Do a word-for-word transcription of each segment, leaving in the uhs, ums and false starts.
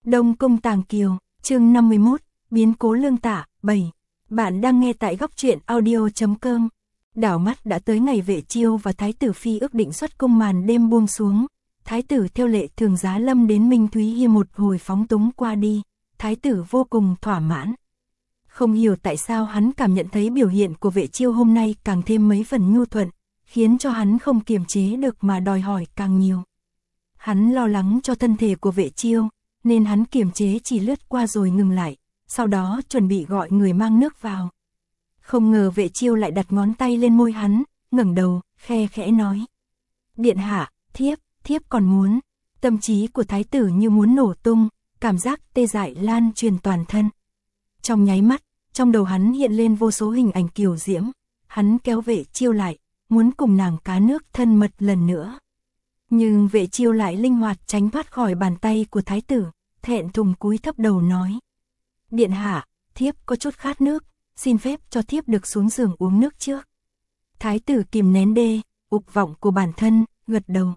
Đông Cung Tàng Kiều, chương năm mươi mốt, biến cố Lương Tạ, bảy. Bạn đang nghe tại góc truyện audio chấm com. Đảo mắt đã tới ngày Vệ Chiêu và Thái tử Phi ước định xuất cung màn đêm buông xuống. Thái tử theo lệ thường giá lâm đến Minh Thúy Hiên một hồi phóng túng qua đi. Thái tử vô cùng thỏa mãn. Không hiểu tại sao hắn cảm nhận thấy biểu hiện của Vệ Chiêu hôm nay càng thêm mấy phần nhu thuận, khiến cho hắn không kiềm chế được mà đòi hỏi càng nhiều. Hắn lo lắng cho thân thể của Vệ Chiêu, nên hắn kiềm chế chỉ lướt qua rồi ngừng lại, sau đó chuẩn bị gọi người mang nước vào. Không ngờ Vệ Chiêu lại đặt ngón tay lên môi hắn, ngẩng đầu, khe khẽ nói. Điện hạ, thiếp, thiếp còn muốn. Tâm trí của thái tử như muốn nổ tung, cảm giác tê dại lan truyền toàn thân. Trong nháy mắt, trong đầu hắn hiện lên vô số hình ảnh kiều diễm, hắn kéo Vệ Chiêu lại, muốn cùng nàng cá nước thân mật lần nữa. Nhưng Vệ Chiêu lại linh hoạt tránh thoát khỏi bàn tay của thái tử, thẹn thùng cúi thấp đầu nói. Điện hạ, thiếp có chút khát nước, xin phép cho thiếp được xuống giường uống nước trước. Thái tử kìm nén đê, ục vọng của bản thân, gật đầu.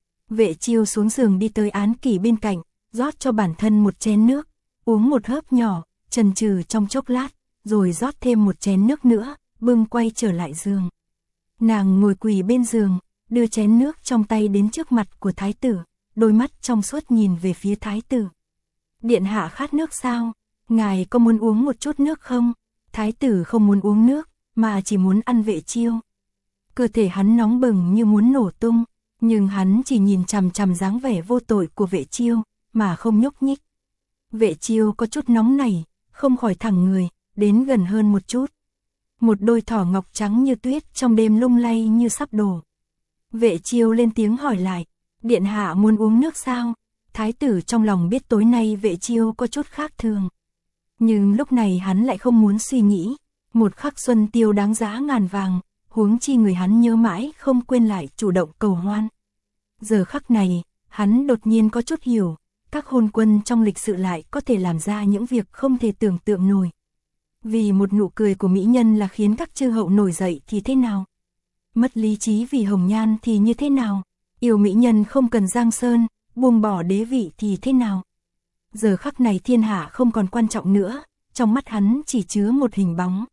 Vệ Chiêu xuống giường đi tới án kỷ bên cạnh, rót cho bản thân một chén nước, uống một hớp nhỏ, chần chừ trong chốc lát, rồi rót thêm một chén nước nữa, bưng quay trở lại giường. Nàng ngồi quỳ bên giường, đưa chén nước trong tay đến trước mặt của thái tử, đôi mắt trong suốt nhìn về phía thái tử. Điện hạ khát nước sao? Ngài có muốn uống một chút nước không? Thái tử không muốn uống nước, mà chỉ muốn ăn Vệ Chiêu. Cơ thể hắn nóng bừng như muốn nổ tung, nhưng hắn chỉ nhìn chằm chằm dáng vẻ vô tội của Vệ Chiêu, mà không nhúc nhích. Vệ Chiêu có chút nóng nảy, không khỏi thẳng người, đến gần hơn một chút. Một đôi thỏ ngọc trắng như tuyết trong đêm lung lay như sắp đổ. Vệ Chiêu lên tiếng hỏi lại, điện hạ muốn uống nước sao? Thái tử trong lòng biết tối nay Vệ Chiêu có chút khác thường. Nhưng lúc này hắn lại không muốn suy nghĩ, một khắc xuân tiêu đáng giá ngàn vàng, huống chi người hắn nhớ mãi không quên lại chủ động cầu hoan. Giờ khắc này, hắn đột nhiên có chút hiểu, các hôn quân trong lịch sử lại có thể làm ra những việc không thể tưởng tượng nổi. Vì một nụ cười của mỹ nhân là khiến các chư hậu nổi dậy thì thế nào? Mất lý trí vì hồng nhan thì như thế nào? Yêu mỹ nhân không cần giang sơn, buông bỏ đế vị thì thế nào? Giờ khắc này thiên hạ không còn quan trọng nữa, trong mắt hắn chỉ chứa một hình bóng.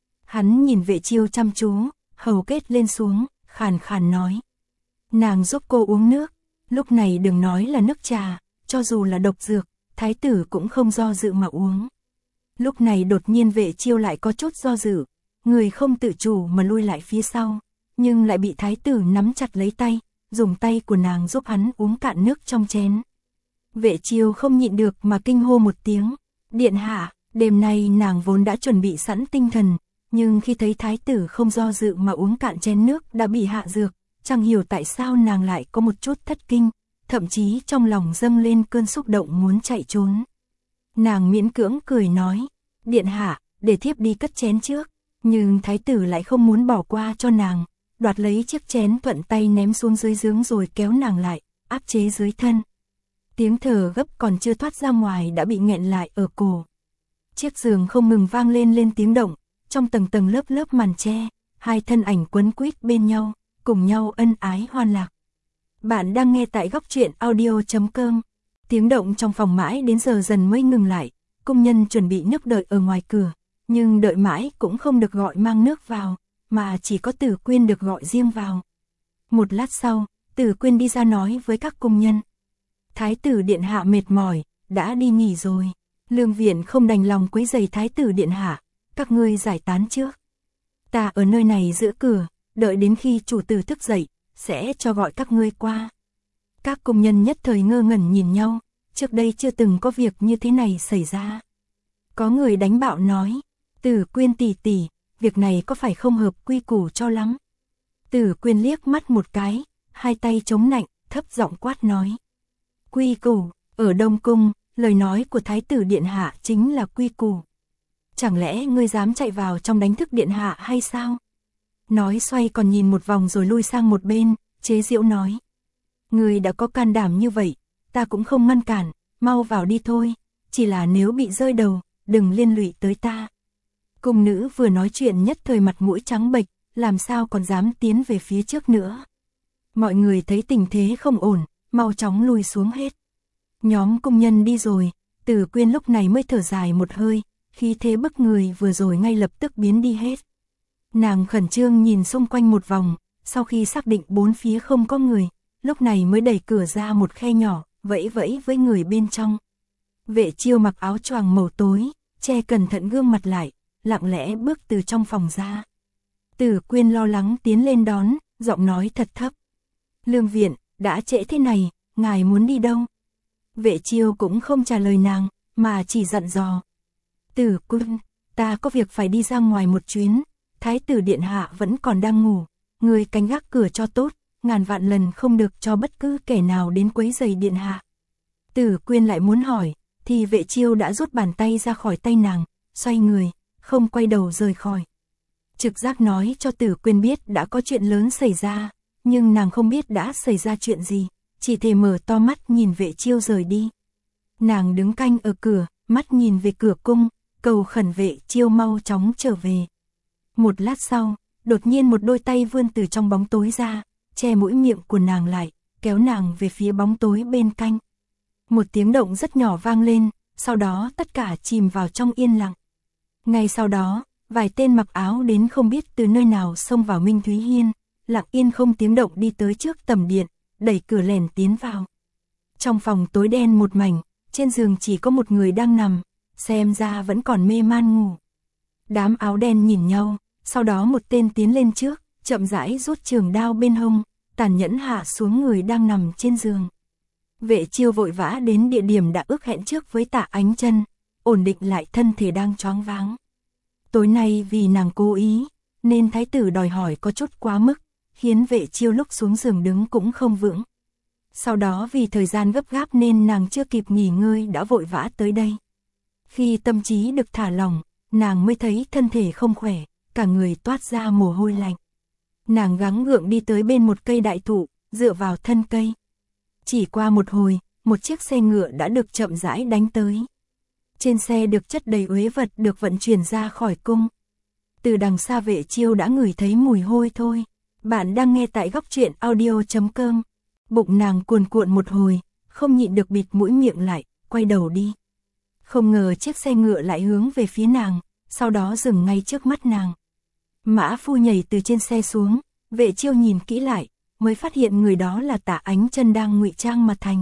Hắn nhìn Vệ Chiêu chăm chú, hầu kết lên xuống, khàn khàn nói. Nàng giúp cô uống nước, lúc này đừng nói là nước trà, cho dù là độc dược, thái tử cũng không do dự mà uống. Lúc này đột nhiên Vệ Chiêu lại có chút do dự, người không tự chủ mà lui lại phía sau, nhưng lại bị thái tử nắm chặt lấy tay, dùng tay của nàng giúp hắn uống cạn nước trong chén. Vệ Chiêu không nhịn được mà kinh hô một tiếng, điện hạ. Đêm nay nàng vốn đã chuẩn bị sẵn tinh thần, nhưng khi thấy thái tử không do dự mà uống cạn chén nước đã bị hạ dược, chẳng hiểu tại sao nàng lại có một chút thất kinh, thậm chí trong lòng dâng lên cơn xúc động muốn chạy trốn. Nàng miễn cưỡng cười nói, điện hạ, để thiếp đi cất chén trước, nhưng thái tử lại không muốn bỏ qua cho nàng, đoạt lấy chiếc chén thuận tay ném xuống dưới giếng rồi kéo nàng lại, áp chế dưới thân. Tiếng thở gấp còn chưa thoát ra ngoài đã bị nghẹn lại ở cổ. Chiếc giường không ngừng vang lên lên tiếng động, trong tầng tầng lớp lớp màn tre, hai thân ảnh quấn quýt bên nhau, cùng nhau ân ái hoan lạc. Bạn đang nghe tại góc truyện audio chấm com. Tiếng động trong phòng mãi đến giờ dần mới ngừng lại, công nhân chuẩn bị nước đợi ở ngoài cửa, nhưng đợi mãi cũng không được gọi mang nước vào, mà chỉ có Tử Quyên được gọi riêng vào. Một lát sau, Tử Quyên đi ra nói với các công nhân. Thái tử điện hạ mệt mỏi, đã đi nghỉ rồi. Lương viện không đành lòng quấy rầy thái tử điện hạ, các ngươi giải tán trước. Ta ở nơi này giữ cửa, đợi đến khi chủ tử thức dậy, sẽ cho gọi các ngươi qua. Các công nhân nhất thời ngơ ngẩn nhìn nhau, trước đây chưa từng có việc như thế này xảy ra. Có người đánh bạo nói, Tử Quyên tỷ tỷ, việc này có phải không hợp quy củ cho lắm. Tử Quyên liếc mắt một cái, hai tay chống nạnh, thấp giọng quát nói. Quy củ, ở Đông Cung, lời nói của thái tử điện hạ chính là quy củ. Chẳng lẽ ngươi dám chạy vào trong đánh thức điện hạ hay sao? Nói xoay còn nhìn một vòng rồi lui sang một bên, chế giễu nói. Ngươi đã có can đảm như vậy, ta cũng không ngăn cản, mau vào đi thôi, chỉ là nếu bị rơi đầu, đừng liên lụy tới ta. Cung nữ vừa nói chuyện nhất thời mặt mũi trắng bệch, làm sao còn dám tiến về phía trước nữa. Mọi người thấy tình thế không ổn, mau chóng lùi xuống hết. Nhóm công nhân đi rồi, Tử Quyên lúc này mới thở dài một hơi, khí thế bức người vừa rồi ngay lập tức biến đi hết. Nàng khẩn trương nhìn xung quanh một vòng, sau khi xác định bốn phía không có người, lúc này mới đẩy cửa ra một khe nhỏ, vẫy vẫy với người bên trong. Vệ Chiêu mặc áo choàng màu tối, che cẩn thận gương mặt lại, lặng lẽ bước từ trong phòng ra. Tử Quyên lo lắng tiến lên đón, giọng nói thật thấp. Lương Viện, đã trễ thế này, ngài muốn đi đâu? Vệ Chiêu cũng không trả lời nàng, mà chỉ dặn dò. Tử Quyên, ta có việc phải đi ra ngoài một chuyến, Thái tử điện hạ vẫn còn đang ngủ, người canh gác cửa cho tốt, ngàn vạn lần không được cho bất cứ kẻ nào đến quấy rầy điện hạ. Tử Quyên lại muốn hỏi, thì Vệ Chiêu đã rút bàn tay ra khỏi tay nàng, xoay người, không quay đầu rời khỏi. Trực giác nói cho Tử Quyên biết đã có chuyện lớn xảy ra, nhưng nàng không biết đã xảy ra chuyện gì, chỉ thể mở to mắt nhìn Vệ Chiêu rời đi. Nàng đứng canh ở cửa, mắt nhìn về cửa cung, cầu khẩn Vệ Chiêu mau chóng trở về. Một lát sau, đột nhiên một đôi tay vươn từ trong bóng tối ra, che mũi miệng của nàng lại, kéo nàng về phía bóng tối bên canh. Một tiếng động rất nhỏ vang lên, sau đó tất cả chìm vào trong yên lặng. Ngay sau đó, vài tên mặc áo đến không biết từ nơi nào xông vào Minh Thúy Hiên, lặng yên không tiếng động đi tới trước tầm điện, đẩy cửa lèn tiến vào. Trong phòng tối đen một mảnh, trên giường chỉ có một người đang nằm, xem ra vẫn còn mê man ngủ. Đám áo đen nhìn nhau, sau đó một tên tiến lên trước, chậm rãi rút trường đao bên hông, tàn nhẫn hạ xuống người đang nằm trên giường. Vệ Chiêu vội vã đến địa điểm đã ước hẹn trước với Tạ Ánh Chân, ổn định lại thân thể đang choáng váng. Tối nay vì nàng cố ý, nên thái tử đòi hỏi có chút quá mức, khiến Vệ Chiêu lúc xuống giường đứng cũng không vững. Sau đó vì thời gian gấp gáp nên nàng chưa kịp nghỉ ngơi đã vội vã tới đây. Khi tâm trí được thả lỏng, nàng mới thấy thân thể không khỏe, cả người toát ra mồ hôi lạnh. Nàng gắng gượng đi tới bên một cây đại thụ, dựa vào thân cây. Chỉ qua một hồi, một chiếc xe ngựa đã được chậm rãi đánh tới. Trên xe được chất đầy uế vật được vận chuyển ra khỏi cung. Từ đằng xa Vệ Chiêu đã ngửi thấy mùi hôi thôi. Bạn đang nghe tại góc truyện audio chấm com. Bụng nàng cuồn cuộn một hồi, không nhịn được bịt mũi miệng lại, quay đầu đi. Không ngờ chiếc xe ngựa lại hướng về phía nàng, sau đó dừng ngay trước mắt nàng. Mã phu nhảy từ trên xe xuống, Vệ Chiêu nhìn kỹ lại, mới phát hiện người đó là Tạ Ánh Chân đang ngụy trang mà thành.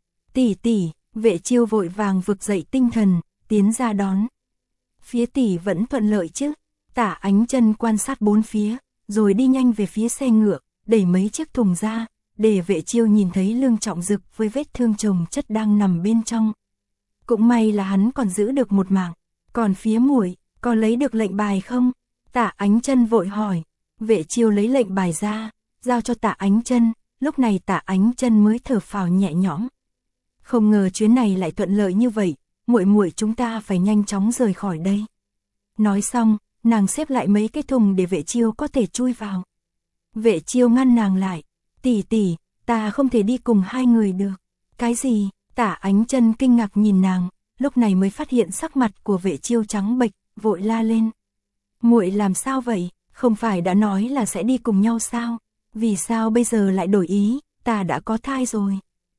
Tỷ tỷ, Vệ Chiêu vội vàng vực dậy tinh thần, tiến ra đón. Phía tỷ vẫn thuận lợi chứ? Tạ Ánh Chân quan sát bốn phía, rồi đi nhanh về phía xe ngựa, đẩy mấy chiếc thùng ra, để Vệ Chiêu nhìn thấy Lương Trọng Dực với vết thương chồng chất đang nằm bên trong. Cũng may là hắn còn giữ được một mạng, còn phía muội, có lấy được lệnh bài không? Tạ Ánh Chân vội hỏi. Vệ Chiêu lấy lệnh bài ra, giao cho Tạ Ánh Chân, lúc này Tạ Ánh Chân mới thở phào nhẹ nhõm. Không ngờ chuyến này lại thuận lợi như vậy, muội muội chúng ta phải nhanh chóng rời khỏi đây. Nói xong, nàng xếp lại mấy cái thùng để Vệ Chiêu có thể chui vào. Vệ Chiêu ngăn nàng lại, tỷ tỷ, ta không thể đi cùng hai người được. Cái gì? Tạ Ánh Chân kinh ngạc nhìn nàng, lúc này mới phát hiện sắc mặt của Vệ Chiêu trắng bệch, vội la lên. Muội làm sao vậy? Không phải đã nói là sẽ đi cùng nhau sao? Vì sao bây giờ lại đổi ý? Ta đã có thai rồi.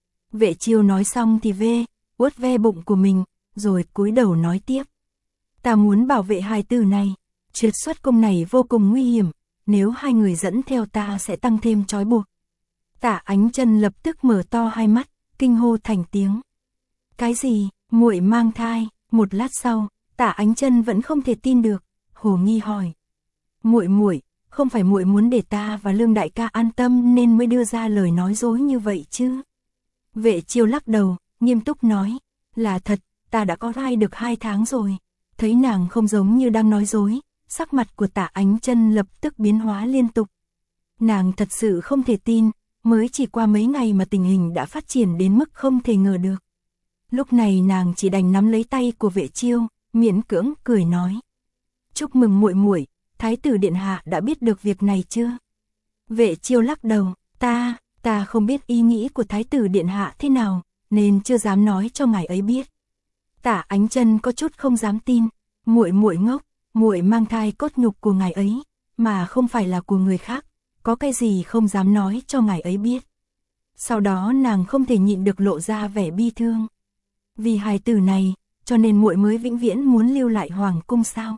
Vệ Chiêu nói xong thì vê, uất ve bụng của mình, rồi cúi đầu nói tiếp. Ta muốn bảo vệ hài tử này. Trượt xuất cung này vô cùng nguy hiểm, nếu hai người dẫn theo ta sẽ tăng thêm trói buộc. Tạ Ánh Chân lập tức mở to hai mắt, kinh hô thành tiếng. Cái gì? Muội mang thai? Một lát sau, Tạ Ánh Chân vẫn không thể tin được, hồ nghi hỏi. Muội muội, không phải muội muốn để ta và Lương đại ca an tâm nên mới đưa ra lời nói dối như vậy chứ? Vệ Chiêu lắc đầu, nghiêm túc nói, là thật, ta đã có thai được hai tháng rồi. Thấy nàng không giống như đang nói dối, sắc mặt của Tạ Ánh Chân lập tức biến hóa liên tục. Nàng thật sự không thể tin, mới chỉ qua mấy ngày mà tình hình đã phát triển đến mức không thể ngờ được. Lúc này nàng chỉ đành nắm lấy tay của Vệ Chiêu, miễn cưỡng cười nói. Chúc mừng muội muội, Thái tử điện hạ đã biết được việc này chưa? Vệ Chiêu lắc đầu, ta, ta không biết ý nghĩ của Thái tử điện hạ thế nào, nên chưa dám nói cho ngài ấy biết. Tạ Ánh Chân có chút không dám tin, muội muội ngốc, muội mang thai cốt nhục của ngài ấy, mà không phải là của người khác, có cái gì không dám nói cho ngài ấy biết. Sau đó nàng không thể nhịn được lộ ra vẻ bi thương. Vì hài tử này, cho nên muội mới vĩnh viễn muốn lưu lại hoàng cung sao?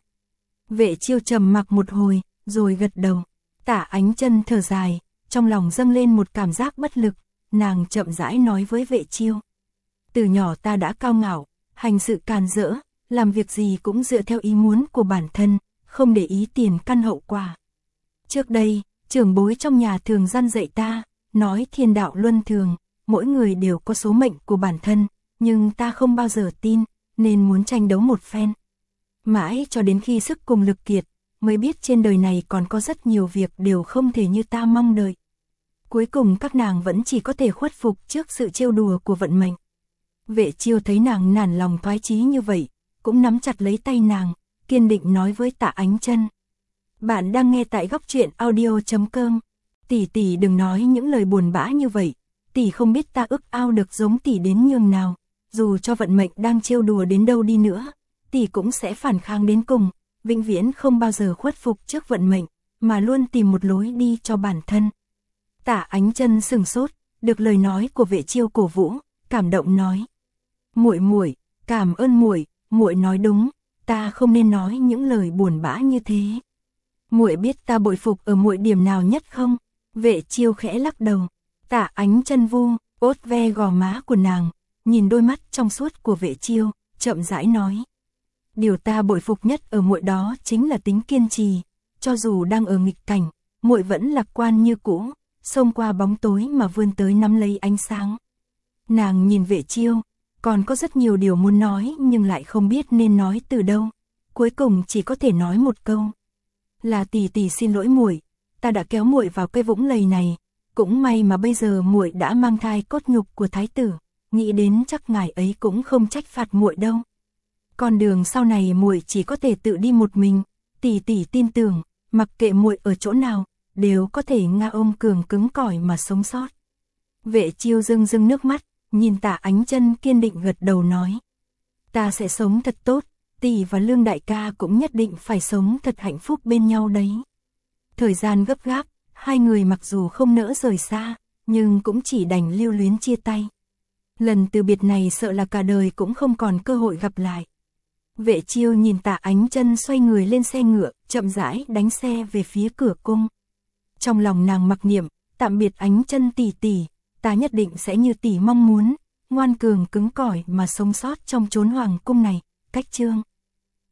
Vệ Chiêu trầm mặc một hồi, rồi gật đầu. Tả Ánh Chân thở dài, trong lòng dâng lên một cảm giác bất lực, nàng chậm rãi nói với Vệ Chiêu. Từ nhỏ ta đã cao ngạo, hành sự càn rỡ, làm việc gì cũng dựa theo ý muốn của bản thân, không để ý tiền căn hậu quả. Trước đây, trưởng bối trong nhà thường răn dạy ta, nói thiên đạo luân thường, mỗi người đều có số mệnh của bản thân, nhưng ta không bao giờ tin, nên muốn tranh đấu một phen. Mãi cho đến khi sức cùng lực kiệt, mới biết trên đời này còn có rất nhiều việc đều không thể như ta mong đợi. Cuối cùng các nàng vẫn chỉ có thể khuất phục trước sự trêu đùa của vận mệnh. Vệ Chiêu thấy nàng nản lòng thoái chí như vậy, cũng nắm chặt lấy tay nàng, kiên định nói với Tạ Ánh Chân. Bạn đang nghe tại góc truyện audio chấm com. Tỷ tỷ đừng nói những lời buồn bã như vậy, tỷ không biết ta ước ao được giống tỷ đến nhường nào, dù cho vận mệnh đang trêu đùa đến đâu đi nữa, tỷ cũng sẽ phản kháng đến cùng, vĩnh viễn không bao giờ khuất phục trước vận mệnh, mà luôn tìm một lối đi cho bản thân. Tạ Ánh Chân sừng sốt, được lời nói của Vệ Chiêu cổ vũ, cảm động nói: "Muội muội, cảm ơn muội, muội nói đúng, ta không nên nói những lời buồn bã như thế." "Muội biết ta bội phục ở muội điểm nào nhất không?" Vệ Chiêu khẽ lắc đầu. Tạ Ánh Chân vu, ốt ve gò má của nàng, nhìn đôi mắt trong suốt của Vệ Chiêu, chậm rãi nói: "Điều ta bội phục nhất ở muội đó chính là tính kiên trì, cho dù đang ở nghịch cảnh, muội vẫn lạc quan như cũ, xông qua bóng tối mà vươn tới nắm lấy ánh sáng." Nàng nhìn Vệ Chiêu, còn có rất nhiều điều muốn nói nhưng lại không biết nên nói từ đâu, cuối cùng chỉ có thể nói một câu: "Là tỷ tỷ xin lỗi muội, ta đã kéo muội vào cây vũng lầy này, cũng may mà bây giờ muội đã mang thai cốt nhục của thái tử, nghĩ đến chắc ngài ấy cũng không trách phạt muội đâu. Con đường sau này muội chỉ có thể tự đi một mình, tỷ tỷ tin tưởng, mặc kệ muội ở chỗ nào, đều có thể nga ôm cường cứng cỏi mà sống sót." Vệ Chiêu rưng rưng nước mắt, nhìn Tạ Ánh Chân kiên định gật đầu nói: "Ta sẽ sống thật tốt, tỷ và Lương đại ca cũng nhất định phải sống thật hạnh phúc bên nhau đấy." Thời gian gấp gáp, hai người mặc dù không nỡ rời xa, nhưng cũng chỉ đành lưu luyến chia tay. Lần từ biệt này sợ là cả đời cũng không còn cơ hội gặp lại. Vệ Chiêu nhìn Tạ Ánh Chân xoay người lên xe ngựa, chậm rãi đánh xe về phía cửa cung. Trong lòng nàng mặc niệm, tạm biệt Ánh Chân tỷ tỷ, ta nhất định sẽ như tỷ mong muốn, ngoan cường cứng cỏi mà sống sót trong chốn hoàng cung này. Cách chương